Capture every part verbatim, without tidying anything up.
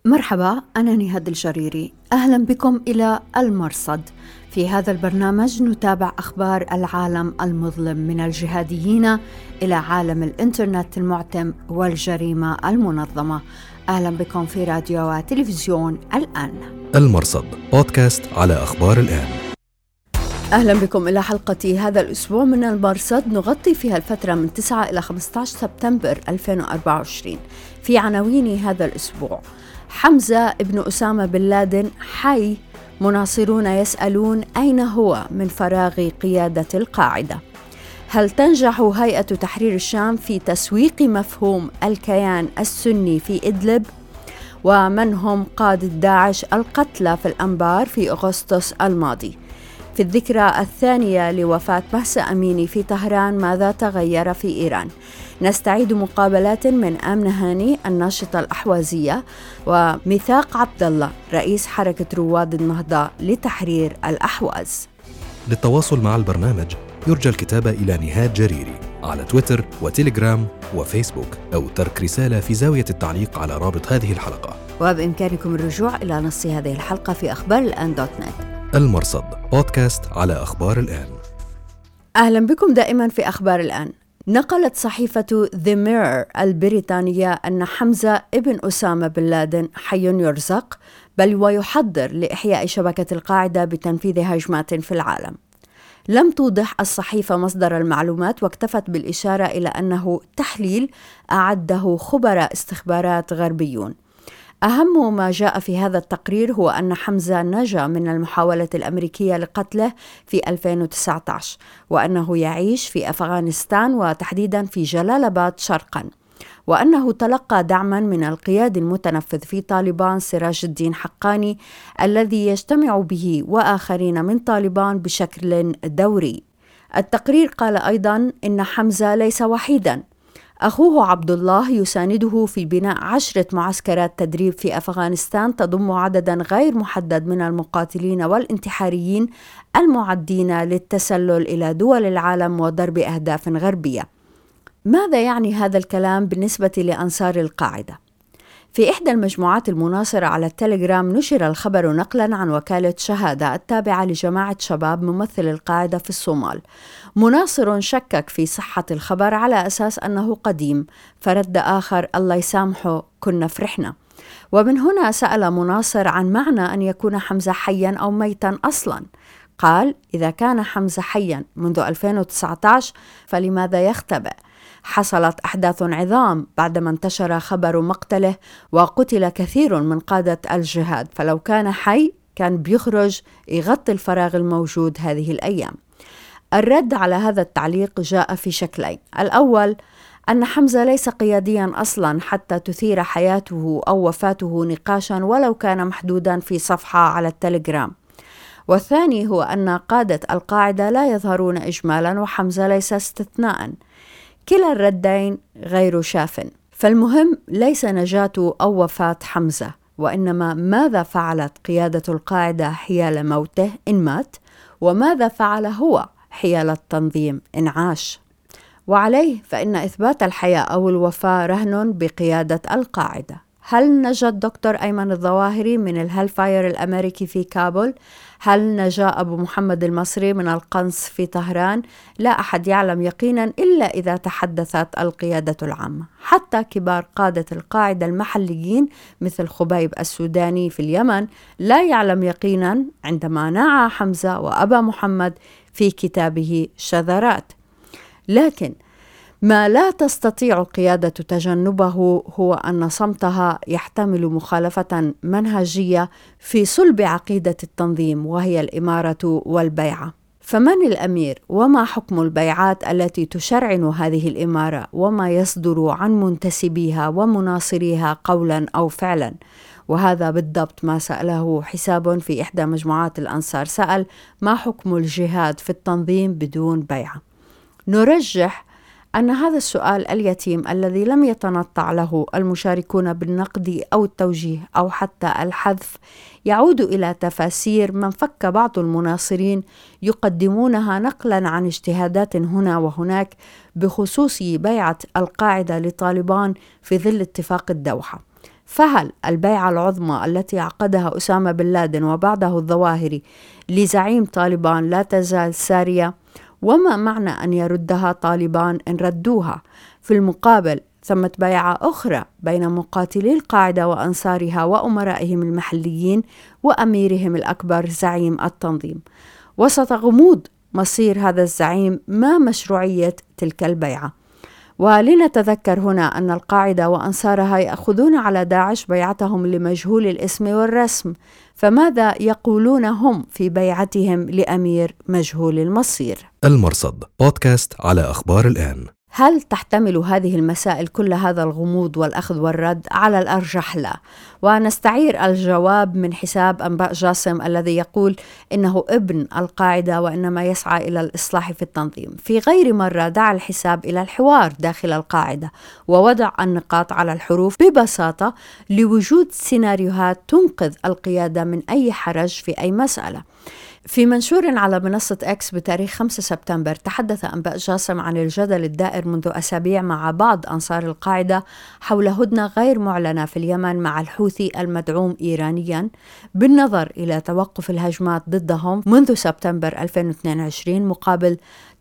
مرحبا، أنا نهاد الجريري. أهلا بكم إلى المرصد. في هذا البرنامج نتابع أخبار العالم المظلم من الجهاديين إلى عالم الإنترنت المعتم والجريمة المنظمة. أهلا بكم في راديو وتلفزيون الآن. المرصد بودكاست على أخبار الآن. أهلا بكم إلى حلقة هذا الأسبوع من المرصد، نغطي فيها الفترة من تسعة إلى خمسة عشر سبتمبر ألفين وأربعة وعشرين. في عناوين هذا الأسبوع: حمزة ابن أسامة بن لادن حي، مناصرون يسألون أين هو من فراغ قيادة القاعدة. هل تنجح هيئة تحرير الشام في تسويق مفهوم الكيان السني في إدلب؟ ومن هم قادة داعش القتلى في الأنبار في أغسطس الماضي؟ في الذكرى الثانية لوفاة مهسا أميني في طهران، ماذا تغير في إيران؟ نستعيد مقابلات من آمنة هاني الناشطة الأحوازية وميثاق عبد الله رئيس حركة رواد النهضة لتحرير الأحواز. للتواصل مع البرنامج يرجى الكتابة إلى نهاد جريري على تويتر وتيليجرام وفيسبوك، أو ترك رسالة في زاوية التعليق على رابط هذه الحلقة. وبإمكانكم الرجوع إلى نص هذه الحلقة في أخبار الآن دوت نت. المرصد بودكاست على أخبار الآن. أهلا بكم دائما في أخبار الآن. نقلت صحيفة The Mirror البريطانية أن حمزة ابن أسامة بن لادن حي يرزق، بل ويحضر لإحياء شبكة القاعدة بتنفيذ هجمات في العالم. لم توضح الصحيفة مصدر المعلومات، واكتفت بالإشارة إلى أنه تحليل أعده خبراء استخبارات غربيون. أهم ما جاء في هذا التقرير هو أن حمزة نجا من المحاولة الأمريكية لقتله في ألفين وتسعة عشر، وأنه يعيش في أفغانستان وتحديدا في جلال آباد شرقا، وأنه تلقى دعما من القيادي المتنفذ في طالبان سراج الدين حقاني الذي يجتمع به وآخرين من طالبان بشكل دوري. التقرير قال أيضا إن حمزة ليس وحيدا، أخوه عبد الله يسانده في بناء عشرة معسكرات تدريب في أفغانستان تضم عددا غير محدد من المقاتلين والانتحاريين المعدين للتسلل إلى دول العالم وضرب أهداف غربية. ماذا يعني هذا الكلام بالنسبة لأنصار القاعدة؟ في إحدى المجموعات المناصرة على التليجرام نشر الخبر نقلا عن وكالة شهادة التابعة لجماعة شباب ممثل القاعدة في الصومال. مناصر شكك في صحة الخبر على أساس أنه قديم، فرد آخر: الله يسامحه، كنا فرحنا. ومن هنا سأل مناصر عن معنى أن يكون حمزة حيا أو ميتا أصلا. قال: إذا كان حمزة حيا منذ ألفين وتسعة عشر فلماذا يختبئ؟ حصلت أحداث عظام بعدما انتشر خبر مقتله وقتل كثير من قادة الجهاد، فلو كان حي كان بيخرج يغطي الفراغ الموجود هذه الأيام. الرد على هذا التعليق جاء في شكلين: الأول أن حمزة ليس قياديا أصلا حتى تثير حياته أو وفاته نقاشا ولو كان محدودا في صفحة على التليجرام. والثاني هو أن قادة القاعدة لا يظهرون إجمالا وحمزة ليس استثناء. كلا الردين غير شاف. فالمهم ليس نجاة أو وفاة حمزة، وإنما ماذا فعلت قيادة القاعدة حيال موته إن مات، وماذا فعل هو حيال التنظيم إن عاش. وعليه فإن إثبات الحياة أو الوفاة رهن بقيادة القاعدة. هل نجا الدكتور أيمن الظواهري من الهالفاير الأمريكي في كابول؟ هل نجا أبو محمد المصري من القنص في طهران؟ لا أحد يعلم يقينا إلا إذا تحدثت القيادة العامة. حتى كبار قادة القاعدة المحليين مثل خبيب السوداني في اليمن لا يعلم يقينا عندما نعى حمزة وأبا محمد في كتابه شذرات. لكن ما لا تستطيع القيادة تجنبه هو أن صمتها يحتمل مخالفة منهجية في صلب عقيدة التنظيم، وهي الإمارة والبيعة. فمن الأمير؟ وما حكم البيعات التي تشرعن هذه الإمارة؟ وما يصدر عن منتسبيها ومناصريها قولا أو فعلا؟ وهذا بالضبط ما سأله حساب في إحدى مجموعات الأنصار. سأل: ما حكم الجهاد في التنظيم بدون بيعة؟ نرجح أن هذا السؤال اليتيم الذي لم يتنطع له المشاركون بالنقد أو التوجيه أو حتى الحذف يعود إلى تفاسير من فك بعض المناصرين يقدمونها نقلا عن اجتهادات هنا وهناك بخصوص بيعة القاعدة لطالبان في ظل اتفاق الدوحة. فهل البيعة العظمى التي عقدها أسامة بن لادن وبعده الظواهري لزعيم طالبان لا تزال سارية؟ وما معنى أن يردها طالبان إن ردوها؟ في المقابل ثمت بيعة أخرى بين مقاتلي القاعدة وأنصارها وأمرائهم المحليين وأميرهم الأكبر زعيم التنظيم. وسط غموض مصير هذا الزعيم ما مشروعية تلك البيعة؟ ولنتذكر هنا أن القاعدة وأنصارها يأخذون على داعش بيعتهم لمجهول الاسم والرسم، فماذا يقولون هم في بيعتهم لأمير مجهول المصير؟ المرصد بودكاست على أخبار الآن. هل تحتمل هذه المسائل كل هذا الغموض والأخذ والرد؟ على الأرجح لا. ونستعير الجواب من حساب أنباء جاسم الذي يقول إنه ابن القاعدة وإنما يسعى إلى الإصلاح في التنظيم. في غير مرة دعا الحساب إلى الحوار داخل القاعدة ووضع النقاط على الحروف ببساطة لوجود سيناريوهات تنقذ القيادة من أي حرج في أي مسألة. في منشور على منصة إكس بتاريخ خمسة سبتمبر تحدث أنباء جاسم عن الجدل الدائر منذ أسابيع مع بعض أنصار القاعدة حول هدنة غير معلنة في اليمن مع الحوثي المدعوم إيرانيا بالنظر إلى توقف الهجمات ضدهم منذ سبتمبر ألفين واثنين وعشرين مقابل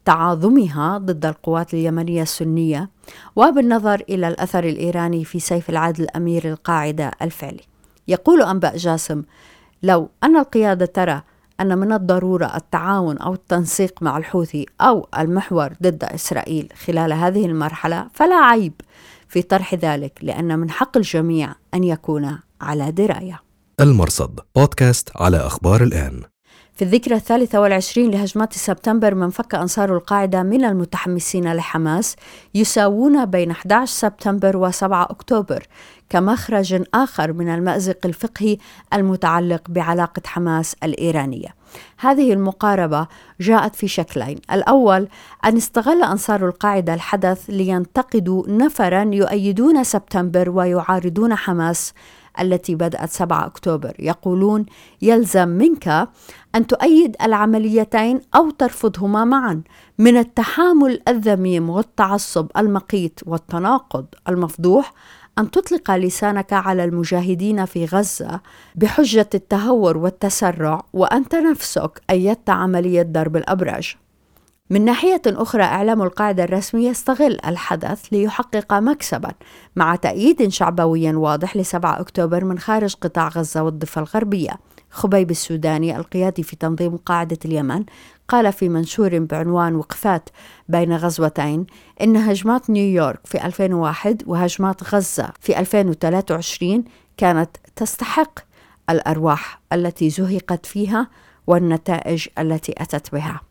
تعاظمها ضد القوات اليمنية السنية، وبالنظر إلى الأثر الإيراني في سيف العدل أمير القاعدة الفعلي. يقول أنباء جاسم: لو أن القيادة ترى أن من الضرورة التعاون أو التنسيق مع الحوثي أو المحور ضد إسرائيل خلال هذه المرحلة فلا عيب في طرح ذلك، لأن من حق الجميع أن يكون على دراية. المرصد بودكاست على أخبار الآن. في الذكرى الثالثة والعشرين لهجمات سبتمبر منفك أنصار القاعدة من المتحمسين لحماس يساوون بين أحد عشر سبتمبر وسبعة أكتوبر كمخرج آخر من المأزق الفقهي المتعلق بعلاقة حماس الإيرانية. هذه المقاربة جاءت في شكلين: الأول أن استغل أنصار القاعدة الحدث لينتقدوا نفرا يؤيدون سبتمبر ويعارضون حماس التي بدأت سبعة أكتوبر، يقولون يلزم منك أن تؤيد العمليتين أو ترفضهما معا. من التحامل الذميم والتعصب المقيت والتناقض المفضوح أن تطلق لسانك على المجاهدين في غزة بحجة التهور والتسرع وأنت نفسك أيدت عملية ضرب الأبراج. من ناحية أخرى إعلام القاعدة الرسمي يستغل الحدث ليحقق مكسبا مع تأييد شعبوي واضح لسبعة أكتوبر من خارج قطاع غزة والضفة الغربية. خبيب السوداني القيادي في تنظيم قاعدة اليمن قال في منشور بعنوان وقفات بين غزوتين إن هجمات نيويورك في ألفين وواحد وهجمات غزة في ألفين وثلاثة وعشرين كانت تستحق الأرواح التي زهقت فيها والنتائج التي أتت بها.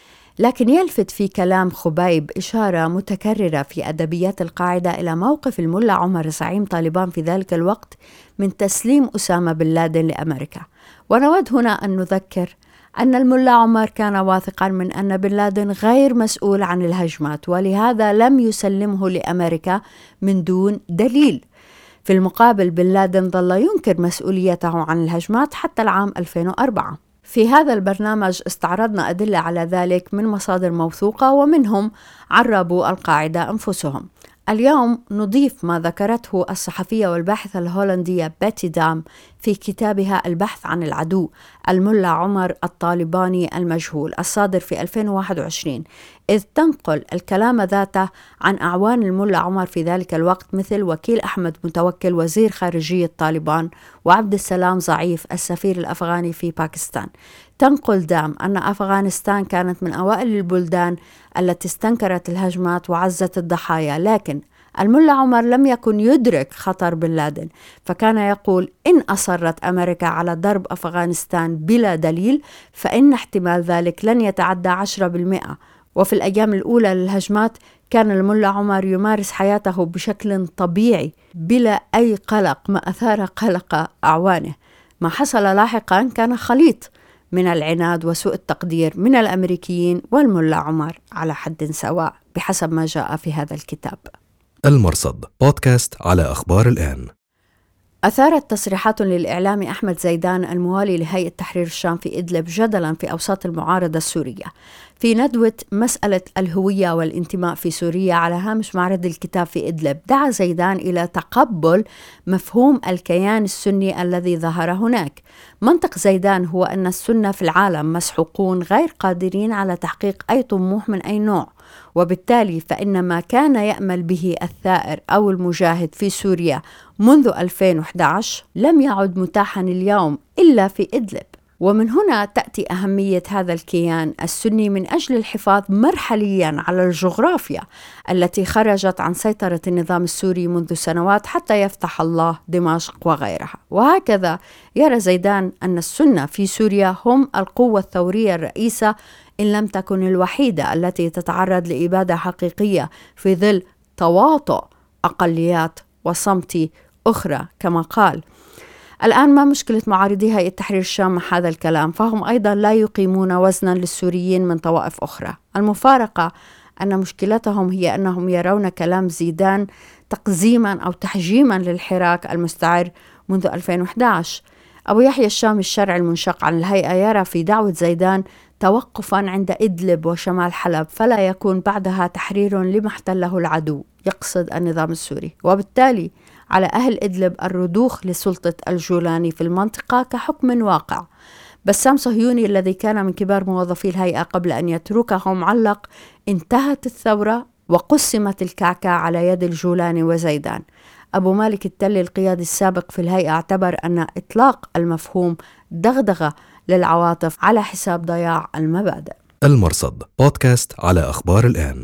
لكن يلفت في كلام خبيب إشارة متكررة في أدبيات القاعدة إلى موقف الملا عمر زعيم طالبان في ذلك الوقت من تسليم أسامة بن لادن لأمريكا. ونود هنا أن نذكر أن الملا عمر كان واثقا من أن بن لادن غير مسؤول عن الهجمات، ولهذا لم يسلمه لأمريكا من دون دليل. في المقابل بن لادن ظل ينكر مسؤوليته عن الهجمات حتى العام ألفين وأربعة. في هذا البرنامج استعرضنا أدلة على ذلك من مصادر موثوقة ومنهم عربوا القاعدة أنفسهم. اليوم نضيف ما ذكرته الصحفية والباحثة الهولندية بيتي دام في كتابها البحث عن العدو الملا عمر الطالباني المجهول الصادر في ألفين وواحد وعشرين، إذ تنقل الكلام ذاته عن أعوان الملا عمر في ذلك الوقت مثل وكيل أحمد متوكل وزير خارجية طالبان وعبد السلام ضعيف السفير الأفغاني في باكستان. تنقل دام أن أفغانستان كانت من أوائل البلدان التي استنكرت الهجمات وعزت الضحايا، لكن الملا عمر لم يكن يدرك خطر بن لادن، فكان يقول إن أصرت أمريكا على ضرب أفغانستان بلا دليل فإن احتمال ذلك لن يتعدى عشرة بالمئة. وفي الأيام الأولى للهجمات كان الملا عمر يمارس حياته بشكل طبيعي بلا أي قلق، ما أثار قلق أعوانه. ما حصل لاحقا كان خليط من العناد وسوء التقدير من الأمريكيين والملا عمر على حد سواء بحسب ما جاء في هذا الكتاب. المرصد بودكاست على أخبار الآن. أثارت تصريحات للإعلامي أحمد زيدان الموالي لهيئة تحرير الشام في إدلب جدلاً في أوساط المعارضة السورية في ندوة مسألة الهوية والانتماء في سوريا على هامش معرض الكتاب في إدلب. دعا زيدان إلى تقبل مفهوم الكيان السني الذي ظهر هناك. منطق زيدان هو أن السنة في العالم مسحوقون غير قادرين على تحقيق أي طموح من أي نوع، وبالتالي فإن ما كان يأمل به الثائر أو المجاهد في سوريا منذ ألفين وإحدى عشر لم يعد متاحا اليوم إلا في إدلب. ومن هنا تأتي أهمية هذا الكيان السني من أجل الحفاظ مرحليا على الجغرافيا التي خرجت عن سيطرة النظام السوري منذ سنوات حتى يفتح الله دمشق وغيرها. وهكذا يرى زيدان أن السنة في سوريا هم القوة الثورية الرئيسة إن لم تكن الوحيدة التي تتعرض لإبادة حقيقية في ظل تواطؤ أقليات وصمت أخرى كما قال. الآن ما مشكلة معارضي هيئة تحرير الشام مع هذا الكلام؟ فهم أيضا لا يقيمون وزنا للسوريين من طوائف أخرى. المفارقة أن مشكلتهم هي أنهم يرون كلام زيدان تقزيما أو تحجيما للحراك المستعر منذ ألفين وإحدى عشر. أبو يحيى الشامي الشرعي المنشق عن الهيئة يرى في دعوة زيدان توقفا عند إدلب وشمال حلب فلا يكون بعدها تحرير لما احتله العدو، يقصد النظام السوري، وبالتالي على أهل إدلب الرضوخ لسلطة الجولاني في المنطقة كحكم واقع. بسام صهيوني الذي كان من كبار موظفي الهيئة قبل أن يتركهم علق: انتهت الثورة وقسمت الكعكة على يد الجولاني وزيدان. أبو مالك التلي القيادي السابق في الهيئة اعتبر أن إطلاق المفهوم دغدغة للعواطف على حساب ضياع المبادئ. المرصد بودكاست على أخبار الآن.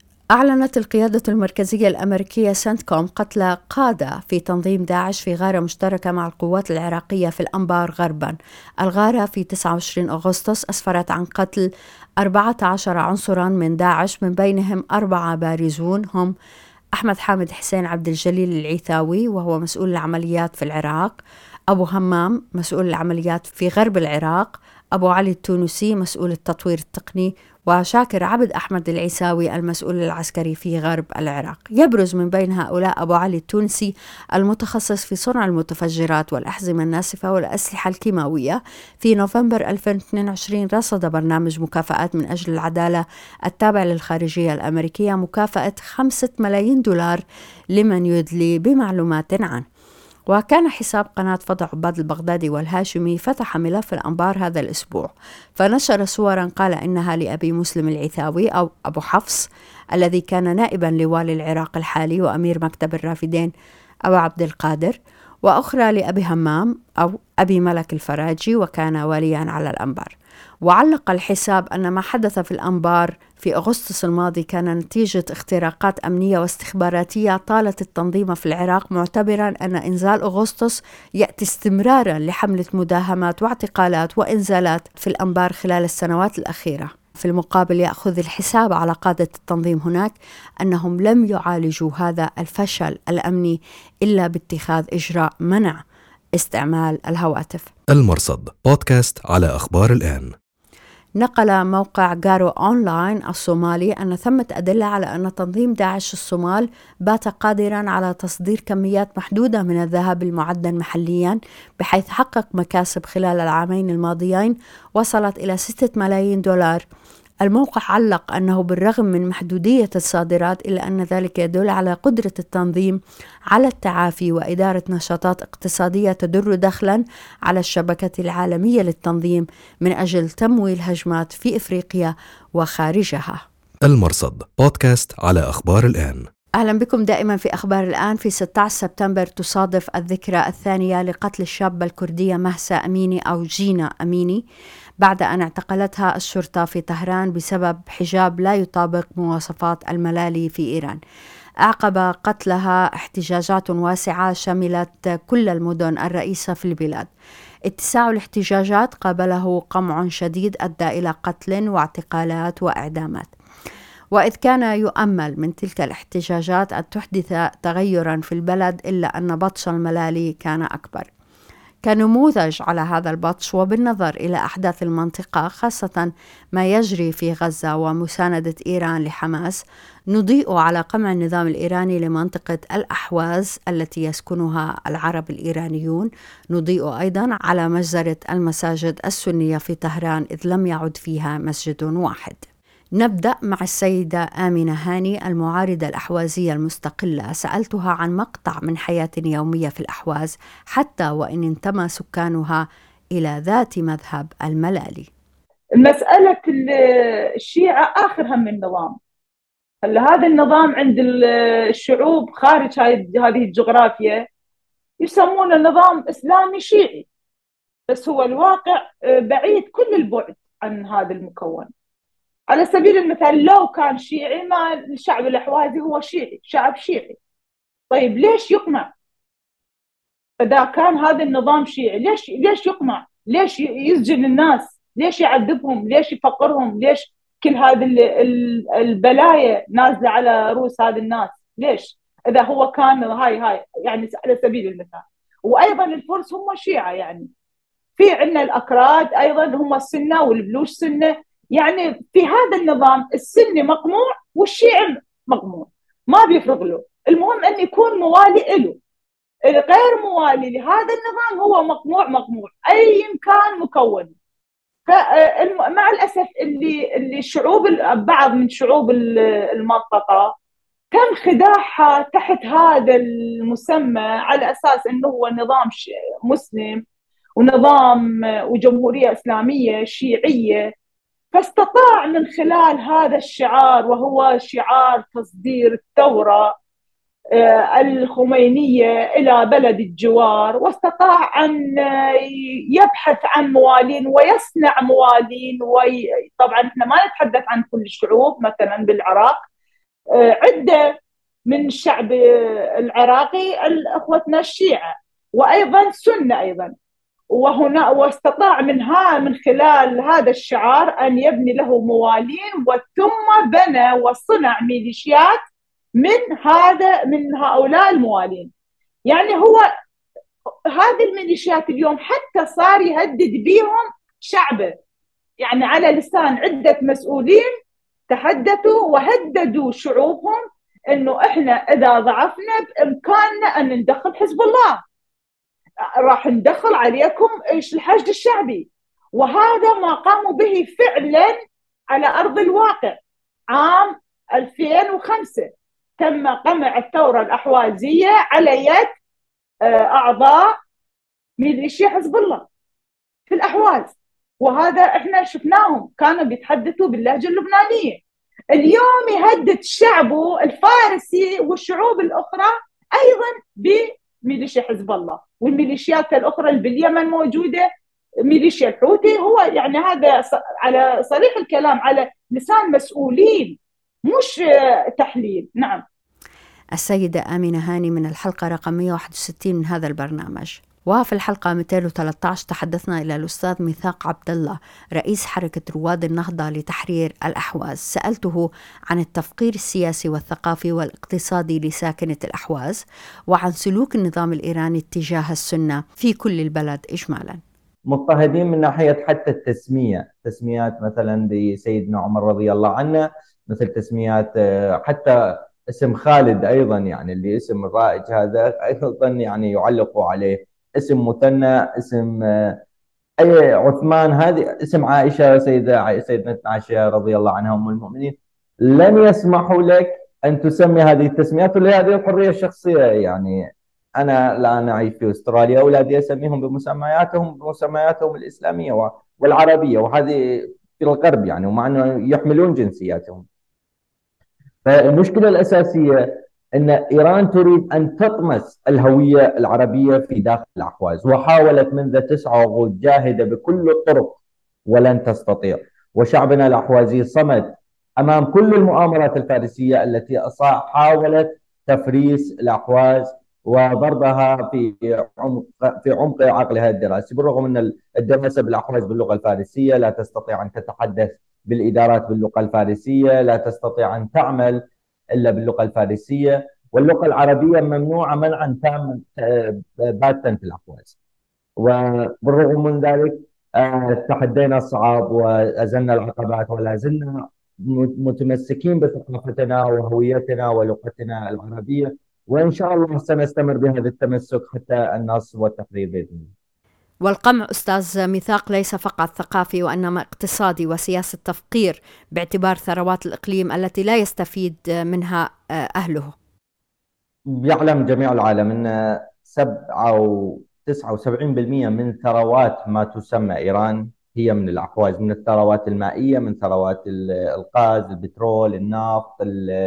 أعلنت القيادة المركزية الأمريكية سنتكوم قتل قادة في تنظيم داعش في غارة مشتركة مع القوات العراقية في الأنبار غربا. الغارة في تسعة وعشرين أغسطس أسفرت عن قتل أربعة عشر عنصرا من داعش، من بينهم أربعة بارزون هم أحمد حامد حسين عبد الجليل العيثاوي وهو مسؤول العمليات في العراق، أبو همام مسؤول العمليات في غرب العراق، أبو علي التونسي مسؤول التطوير التقني، وشاكر عبد أحمد العيساوي المسؤول العسكري في غرب العراق. يبرز من بين هؤلاء أبو علي التونسي المتخصص في صنع المتفجرات والأحزمة الناسفة والأسلحة الكيماوية. في نوفمبر ألفين واثنين وعشرين رصد برنامج مكافآت من أجل العدالة التابع للخارجية الأمريكية مكافأة خمسة ملايين دولار لمن يدلي بمعلومات عنه. وكان حساب قناة فضع عباد البغدادي والهاشمي فتح ملف الأنبار هذا الأسبوع، فنشر صورا قال إنها لأبي مسلم العيثاوي أو أبو حفص الذي كان نائبا لوالي العراق الحالي وأمير مكتب الرافدين أبو عبد القادر، وأخرى لأبي همام أو أبي ملك الفراجي وكان واليا على الأنبار. وعلق الحساب أن ما حدث في الأنبار في أغسطس الماضي كان نتيجة اختراقات أمنية واستخباراتية طالت التنظيم في العراق، معتبرا أن إنزال أغسطس يأتي استمرارا لحملة مداهمات واعتقالات وإنزالات في الأنبار خلال السنوات الأخيرة. في المقابل يأخذ الحساب على قادة التنظيم هناك أنهم لم يعالجوا هذا الفشل الأمني إلا باتخاذ إجراء منع استعمال الهواتف. المرصد بودكاست على أخبار الآن. نقل موقع جارو أونلاين الصومالي أن ثمة أدلة على أن تنظيم داعش الصومال بات قادراً على تصدير كميات محدودة من الذهب المعدن محلياً، بحيث حقق مكاسب خلال العامين الماضيين وصلت إلى ستة ملايين دولار. الموقع علق أنه بالرغم من محدودية الصادرات إلا أن ذلك يدل على قدرة التنظيم على التعافي وإدارة نشاطات اقتصادية تدر دخلا على الشبكة العالمية للتنظيم من أجل تمويل هجمات في إفريقيا وخارجها. المرصد بودكاست على أخبار الآن. أهلا بكم دائما في أخبار الآن. في ستة عشر سبتمبر تصادف الذكرى الثانية لقتل الشابة الكردية مهسا أميني أو جينا أميني بعد أن اعتقلتها الشرطة في طهران بسبب حجاب لا يطابق مواصفات الملالي في إيران. أعقب قتلها احتجاجات واسعة شملت كل المدن الرئيسة في البلاد. اتساع الاحتجاجات قابله قمع شديد أدى إلى قتل واعتقالات وإعدامات. وإذ كان يؤمل من تلك الاحتجاجات أن تحدث تغيرا في البلد إلا أن بطش الملالي كان أكبر. كنموذج على هذا البطش وبالنظر إلى أحداث المنطقة خاصة ما يجري في غزة ومساندة إيران لحماس، نضيء على قمع النظام الإيراني لمنطقة الأحواز التي يسكنها العرب الإيرانيون، نضيء أيضا على مجزرة المساجد السنية في طهران إذ لم يعد فيها مسجد واحد. نبدأ مع السيدة آمنة هاني المعارضة الأحوازية المستقلة. سألتها عن مقطع من حياة يومية في الأحواز حتى وإن انتمى سكانها إلى ذات مذهب الملالي. المسألة الشيعة آخر هم النظام. هلا هذا النظام عند الشعوب خارج هذه الجغرافيا يسمونه نظام إسلامي شيعي، بس هو الواقع بعيد كل البعد عن هذا المكون. على سبيل المثال لو كان شيعي، ما الشعب الأحوازي هو شيعي، شعب شيعي. طيب ليش يقمع؟ إذا كان هذا النظام شيعي ليش ليش يقمع؟ ليش يسجن الناس؟ ليش يعذبهم؟ ليش يفقرهم؟ ليش كل هذه البلايا نازلة على رؤوس هذه الناس؟ ليش؟ إذا هو كان هاي هاي يعني على سبيل المثال. وأيضا الفرس هم شيعة، يعني في عندنا الأكراد أيضا هم السنة والبلوش سنة. يعني في هذا النظام السني مقموع والشيعي مقموع، ما بيفرق له، المهم أن يكون موالي له. الغير موالي لهذا النظام هو مقموع مقموع أي كان مكون. فمع الأسف اللي اللي شعوب بعض من شعوب المنطقة تم خداعها تحت هذا المسمى على أساس أنه هو نظام مسلم ونظام وجمهورية إسلامية شيعية، فاستطاع من خلال هذا الشعار وهو شعار تصدير الثورة الخمينية إلى بلد الجوار، واستطاع أن يبحث عن موالين ويصنع موالين. وطبعا احنا ما نتحدث عن كل الشعوب، مثلا بالعراق عدة من الشعب العراقي اخوتنا الشيعة وايضا سنة ايضا، وهنا واستطاع منها من خلال هذا الشعار ان يبني له موالين، وثم بنى وصنع ميليشيات من هذا من هؤلاء الموالين. يعني هو هذه الميليشيات اليوم حتى صار يهدد بهم شعبه، يعني على لسان عدة مسؤولين تحدثوا وهددوا شعوبهم انه احنا اذا ضعفنا بامكاننا ان ندخل حزب الله، راح ندخل عليكم ايش الحشد الشعبي. وهذا ما قاموا به فعلا على ارض الواقع. عام ألفين وخمسة تم قمع الثورة الأحوازية على يد أعضاء ميليشيا حزب الله في الأحواز، وهذا إحنا شفناهم كانوا بيتحدثوا باللهجة اللبنانية. اليوم يهدد شعبه الفارسي والشعوب الأخرى أيضا بميليشيا حزب الله، والميليشيات الأخرى اللي باليمن موجودة ميليشيا الحوثي. هو يعني هذا على صريح الكلام على لسان مسؤولين، مش تحليل. نعم. السيدة آمنة هاني من الحلقة رقم مئة وواحد وستين من هذا البرنامج. وفي الحلقة مئتين وثلاثة عشر تحدثنا إلى الأستاذ ميثاق عبد الله رئيس حركة رواد النهضة لتحرير الأحواز. سألته عن التفقير السياسي والثقافي والاقتصادي لساكنة الأحواز وعن سلوك النظام الإيراني اتجاه السنة في كل البلد إجمالا. مضطهدين من ناحية حتى التسمية، تسميات مثلا لسيدنا عمر رضي الله عنه، مثل تسميات حتى اسم خالد أيضا، يعني اللي اسم الرائج هذا أيضا يعني يعلقوا عليه اسم مثنى، اسم أي عثمان هذه اسم عائشة، سيدة سيدنا عائشة رضي الله عنها أم المؤمنين. لن يسمحوا لك أن تسمي هذه التسميات، ولهذه الحرية الشخصية. يعني أنا الآن أعيش في أستراليا، أولادي أسميهم بمسمياتهم بمسمياتهم الإسلامية والعربية، وهذه في الغرب يعني، ومع أنه يحملون جنسياتهم. فالمشكلة الأساسية أن إيران تريد أن تطمس الهوية العربية في داخل الأحواز، وحاولت منذ تسعة وجاهدة جاهدة بكل الطرق ولن تستطيع. وشعبنا الأحوازي صمد أمام كل المؤامرات الفارسية التي حاولت تفريس الأحواز وضربها في عمق في عمق عقلها الدراسي، بالرغم أن الدراسة بالأحواز باللغة الفارسية، لا تستطيع أن تتحدث بالإدارات باللغة الفارسية، لا تستطيع أن تعمل إلا باللغة الفارسية، واللغة العربية ممنوعة منعا تاما باتا في الأحواز. وبالرغم من ذلك آه، تحدينا الصعاب وأزلنا العقبات، ولا زلنا متمسكين بثقافتنا وهويتنا ولغتنا العربية، وإن شاء الله سنستمر بهذا التمسك حتى النصر والتحرير بإذن الله. والقمع أستاذ ميثاق ليس فقط ثقافي وإنما اقتصادي وسياسة تفقير باعتبار ثروات الإقليم التي لا يستفيد منها أهله. يعلم جميع العالم أن سبعة أو تسعة وسبعين بالمئة من ثروات ما تسمى إيران هي من الأحواز، من الثروات المائية، من ثروات الغاز، البترول، النفط،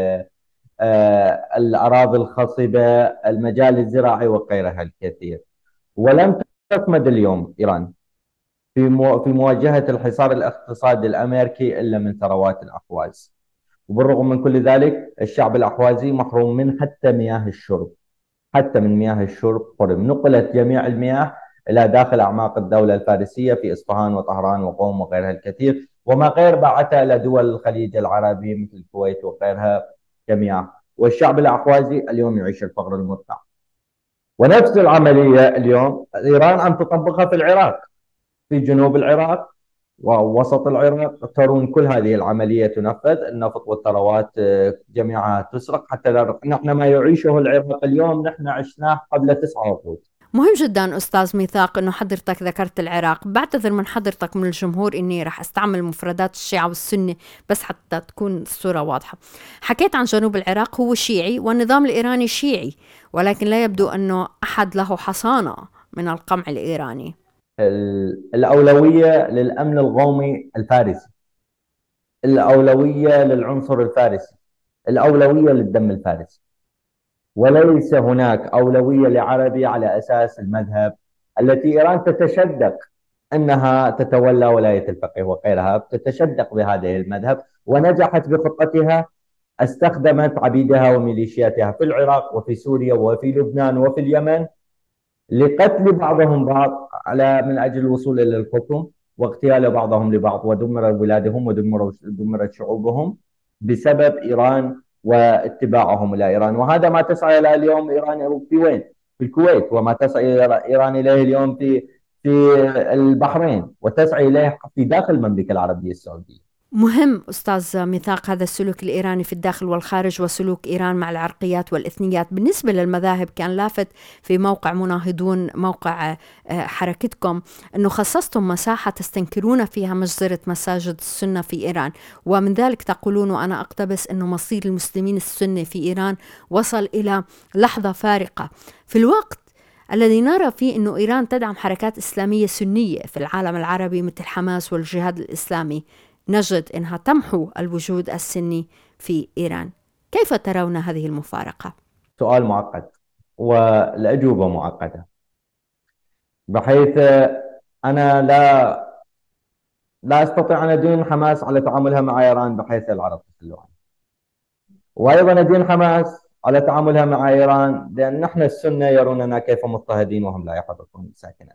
الأراضي الخصبة، المجال الزراعي وغيرها الكثير. ولم تصمد اليوم إيران في في مواجهة الحصار الاقتصادي الأمريكي إلا من ثروات الأحواز. وبالرغم من كل ذلك الشعب الأحوازي محروم من حتى مياه الشرب، حتى من مياه الشرب حرم. نقلت جميع المياه إلى داخل أعماق الدولة الفارسية في إصفهان وطهران وقوم وغيرها الكثير، وما غير بعثها إلى دول الخليج العربي مثل الكويت وغيرها جميعا. والشعب الأحوازي اليوم يعيش الفقر المدقع. ونفس العملية اليوم إيران عم تطبقها في العراق، في جنوب العراق ووسط العراق. ترون كل هذه العملية تنفذ، النفط والثروات جميعها تسرق. حتى نحن ما يعيشه العراق اليوم نحن عشناه قبل تسعة عقود. مهم جدا أستاذ ميثاق أنه حضرتك ذكرت العراق. بعتذر من حضرتك من الجمهور إني رح أستعمل مفردات الشيعة والسنة بس حتى تكون الصورة واضحة. حكيت عن جنوب العراق هو شيعي والنظام الإيراني شيعي، ولكن لا يبدو أنه أحد له حصانة من القمع الإيراني. الأولوية للأمن القومي الفارسي، الأولوية للعنصر الفارسي، الأولوية للدم الفارسي، وليس هناك أولوية لعربي على أساس المذهب التي إيران تتشدق أنها تتولى ولاية الفقيه وغيرها، تتشدق بهذه المذهب ونجحت بخطتها. استخدمت عبيدها وميليشياتها في العراق وفي سوريا وفي لبنان وفي اليمن لقتل بعضهم بعض على من أجل الوصول إلى الحكم، واغتيال بعضهم لبعض، ودمر بلادهم ودمرت شعوبهم بسبب إيران واتباعهم إلى إيران. وهذا ما تسعى إلى اليوم إيران في وين؟ في الكويت، وما تسعى إيران إليه اليوم في في البحرين، وتسعى إليه في داخل المملكة العربية السعودية. مهم أستاذ ميثاق هذا السلوك الإيراني في الداخل والخارج وسلوك إيران مع العرقيات والإثنيات. بالنسبة للمذاهب كان لافت في موقع مناهضون، موقع حركتكم، أنه خصصتم مساحة تستنكرون فيها مجزرة مساجد السنة في إيران، ومن ذلك تقولون وأنا أقتبس أنه مصير المسلمين السنة في إيران وصل إلى لحظة فارقة في الوقت الذي نرى فيه أنه إيران تدعم حركات إسلامية سنية في العالم العربي مثل حماس والجهاد الإسلامي. نجد أنها تمحو الوجود السني في إيران. كيف ترون هذه المفارقة؟ سؤال معقد والأجوبة معقدة، بحيث أنا لا لا أستطيع أن أدين حماس على تعاملها مع إيران بحيث العرب يخلوها، وأيضا أدين حماس على تعاملها مع إيران لأن نحن السنة يروننا كيف مضطهدين وهم لا يحركون ساكنا.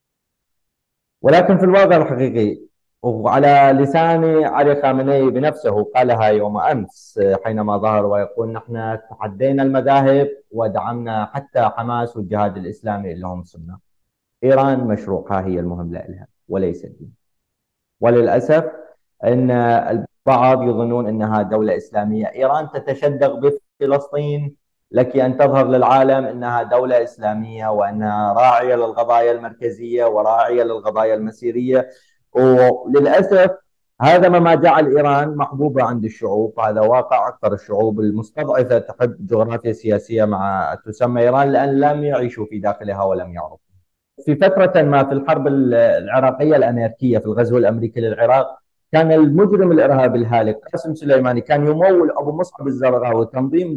ولكن في الواقع الحقيقي، وعلى لسان علي خامنئي بنفسه قالها يوم أمس حينما ظهر ويقول نحن تعدينا المذاهب ودعمنا حتى حماس والجهاد الإسلامي اللي هم سنة. إيران مشروعها هي المهم لها وليس الدين. وللأسف أن البعض يظنون أنها دولة إسلامية. إيران تتشدق بفلسطين لك أن تظهر للعالم أنها دولة إسلامية وأنها راعية للقضايا المركزية وراعية للقضايا المسيرية. وللأسف هذا ما جعل إيران محبوبة عند الشعوب. هذا واقع. أكثر الشعوب المستضعفة تحب جغرافيا سياسية مع تسمى إيران لأن لم يعيشوا في داخلها ولم يعرفوا. في فترة ما في الحرب العراقية الأمريكية، في الغزو الأمريكي للعراق، كان المجرم الإرهابي الهالك قاسم سليماني كان يمول أبو مصعب الزرقاوي تنظيم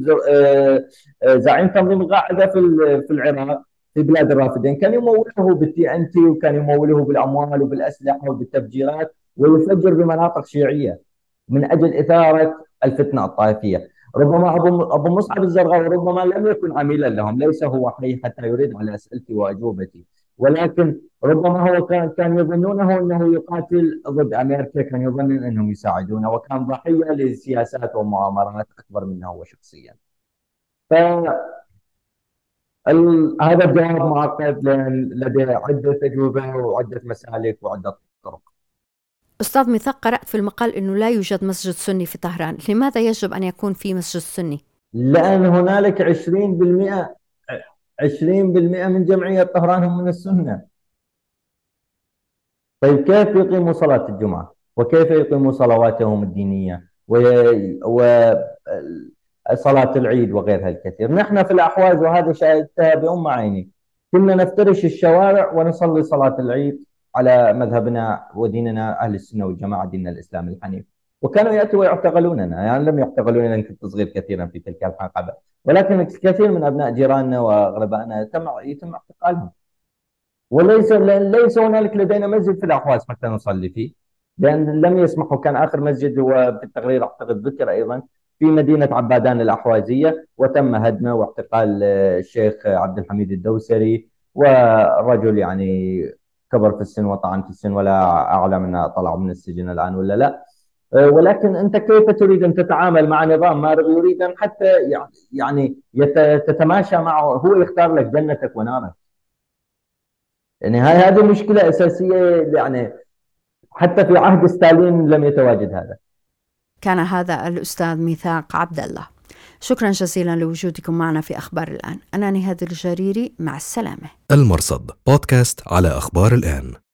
زعيم تنظيم القاعدة في العراق في بلاد الرافدين، كان يموله بالتي ان تي وكان يموله بالأموال وبالأسلحة وبالتفجيرات ويفجر بمناطق شيعية من أجل إثارة الفتنة الطائفية. ربما أبو أبو مصعب الزرقاوي ربما لم يكن عميلا لهم، ليس هو حي حتى يرد على أسئلتي وأجوبتي، ولكن ربما هو كان كان يظنونه انه يقاتل ضد امريكا، كان يظن انهم يساعدونه وكان ضحيه لسياسات ومؤامرات اكبر منه هو شخصيا. ف هذا الجواب معقد لأن لديه عدة أجوبة وعدة مسالك وعدة طرق. أستاذ ميثاق، قرأت في المقال أنه لا يوجد مسجد سني في طهران، لماذا يجب أن يكون في مسجد سني؟ لأن هنالك عشرين بالمئة عشرين بالمئة من جمعية طهران هم من السنة. طيب كيف يقيموا صلاة الجمعة؟ وكيف يقيموا صلواتهم الدينية وصلاة العيد وغيرها الكثير؟ نحن في الأحواز، وهذا شاهدتها بأم عيني، كنا نفترش الشوارع ونصلي صلاة العيد على مذهبنا وديننا أهل السنة والجماعة، دين الإسلام الحنيف. وكانوا يأتوا ويعتقلوننا، يعني لم يعتقلوننا لأن كنت صغير كثيرا في تلك الحقبة، ولكن الكثير من أبناء جيراننا وأغربائنا تم يتم اعتقالهم. وليس ليس هنالك لدينا مسجد في الأحواز حتى نصلي فيه، لأن لم يسمحوا. كان آخر مسجد هو في التقرير أعتقد ذكر أيضا في مدينة عبادان الأحوازية، وتم هدمه واعتقال الشيخ عبد الحميد الدوسري، والرجل يعني كبر في السن وطعن في السن، ولا أعلم أنه طلع من السجن الآن ولا لا. ولكن أنت كيف تريد أن تتعامل مع نظام مارغ يريد أن حتى يعني تتماشى معه، هو يختار لك جنتك ونارك؟ يعني هاي هذه مشكلة أساسية، يعني حتى في عهد ستالين لم يتواجد هذا. كان هذا الأستاذ ميثاق عبد الله. شكرا جزيلا لوجودكم معنا في أخبار الآن. أنا نهاد الجريري، مع السلامة. المرصد بودكاست على أخبار الآن.